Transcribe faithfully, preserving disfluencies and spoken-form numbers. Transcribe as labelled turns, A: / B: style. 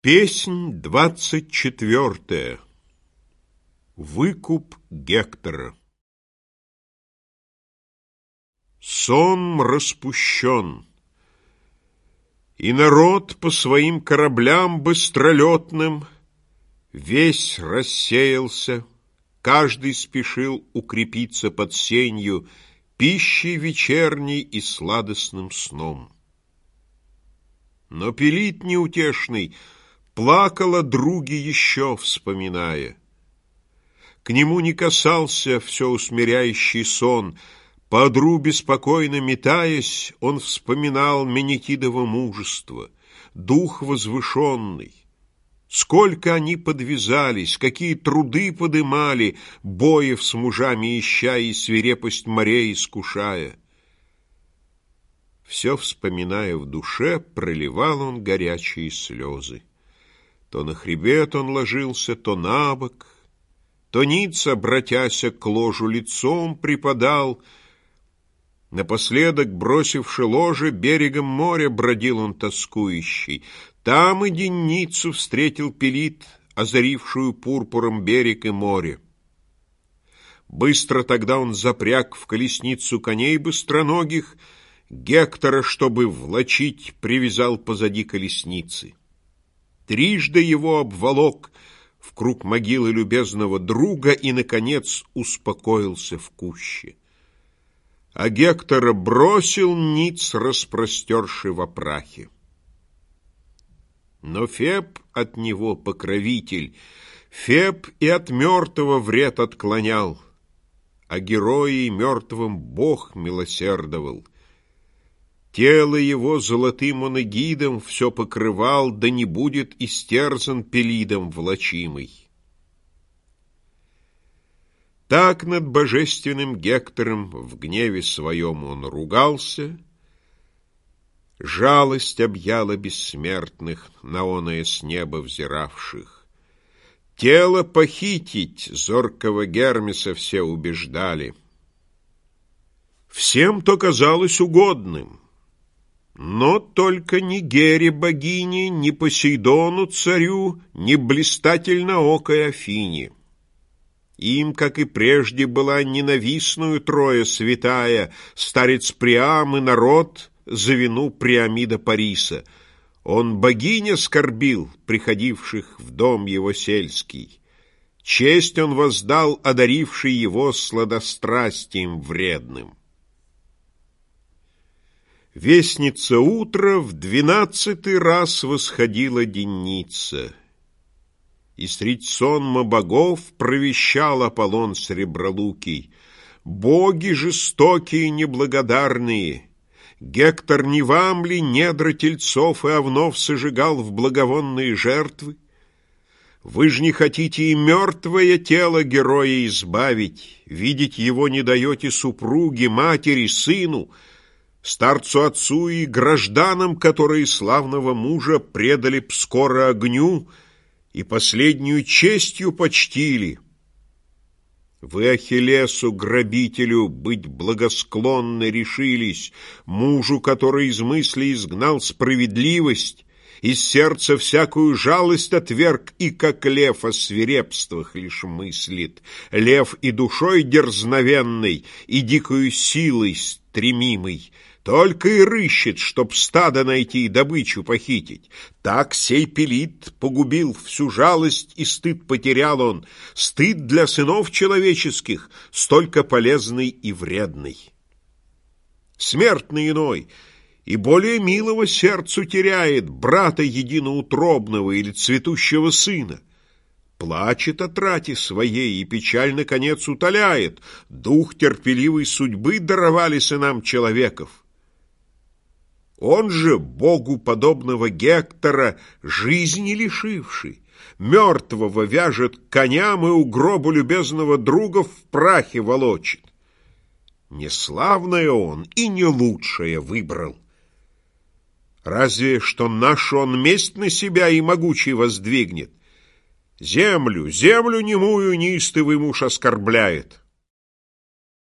A: Песнь двадцать четвертая. Выкуп Гектора. Сон распущен, и народ по своим кораблям быстролетным весь рассеялся, каждый спешил укрепиться под сенью пищей вечерней и сладостным сном. Но Пелит неутешный плакал о друге еще, вспоминая. К нему не касался все усмиряющий сон. По одру беспокойно метаясь, он вспоминал Менекидово мужество, дух возвышенный. Сколько они подвязались, какие труды подымали, боев с мужами ища и свирепость морей искушая. Все вспоминая в душе, проливал он горячие слезы. То на хребет он ложился, то на бок, то ниц, обратяся к ложу, лицом припадал. Напоследок, бросивши ложе, берегом моря бродил он тоскующий. Там и денницу встретил Пелит, озарившую пурпуром берег и море. Быстро тогда он запряг в колесницу коней быстроногих, Гектора, чтобы влачить, привязал позади колесницы. Трижды его обволок в круг могилы любезного друга и, наконец, успокоился в куще. А Гектора бросил ниц, распростерши во прахе. Но Феб от него покровитель, Феб и от мертвого вред отклонял, а герои мертвым Бог милосердовал. Тело его золотым он эгидом все покрывал, да не будет истерзан Пелидом влачимый. Так над божественным Гектором в гневе своем он ругался. Жалость объяла бессмертных, на оное с неба взиравших. Тело похитить зоркого Гермеса все убеждали. Всем то казалось угодным. Но только ни Гере богине, ни Посейдону царю, ни блистательноокой Афине. Им, как и прежде, была ненавистную Троя святая, старец Приам и народ за вину Приамида Париса. Он богиня скорбил, приходивших в дом его сельский. Честь он воздал, одаривший его сладострастием вредным. Вестница утра в двенадцатый раз восходила денница, и средь сонма богов провещал Аполлон сребролукий: боги жестокие и неблагодарные, Гектор не вам ли недра тельцов и овнов сожигал в благовонные жертвы? Вы ж не хотите и мертвое тело героя избавить, видеть его не даете супруге, матери, сыну, старцу отцу и гражданам, которые славного мужа предали б скоро огню и последнюю честью почтили. Вы Ахиллесу, грабителю, быть благосклонны решились, мужу, который из мысли изгнал справедливость, из сердца всякую жалость отверг и, как лев, о свирепствах лишь мыслит, лев и душой дерзновенной, и дикою силой стремимый, только и рыщет, чтоб стадо найти и добычу похитить. Так сей Пелит погубил всю жалость, и стыд потерял он, стыд для сынов человеческих, столько полезный и вредный. Смертный иной и более милого сердцу теряет брата единоутробного или цветущего сына. Плачет о трате своей и печаль, наконец, утоляет. Дух терпеливой судьбы даровали сынам человеков. Он же, богу подобного Гектора, жизни лишивший, мертвого вяжет к коням и у гроба любезного друга в прахе волочит. Не славное он и не лучшее выбрал. Разве что нашу он месть на себя и могучий воздвигнет. Землю, землю немую неистовый муж оскорбляет.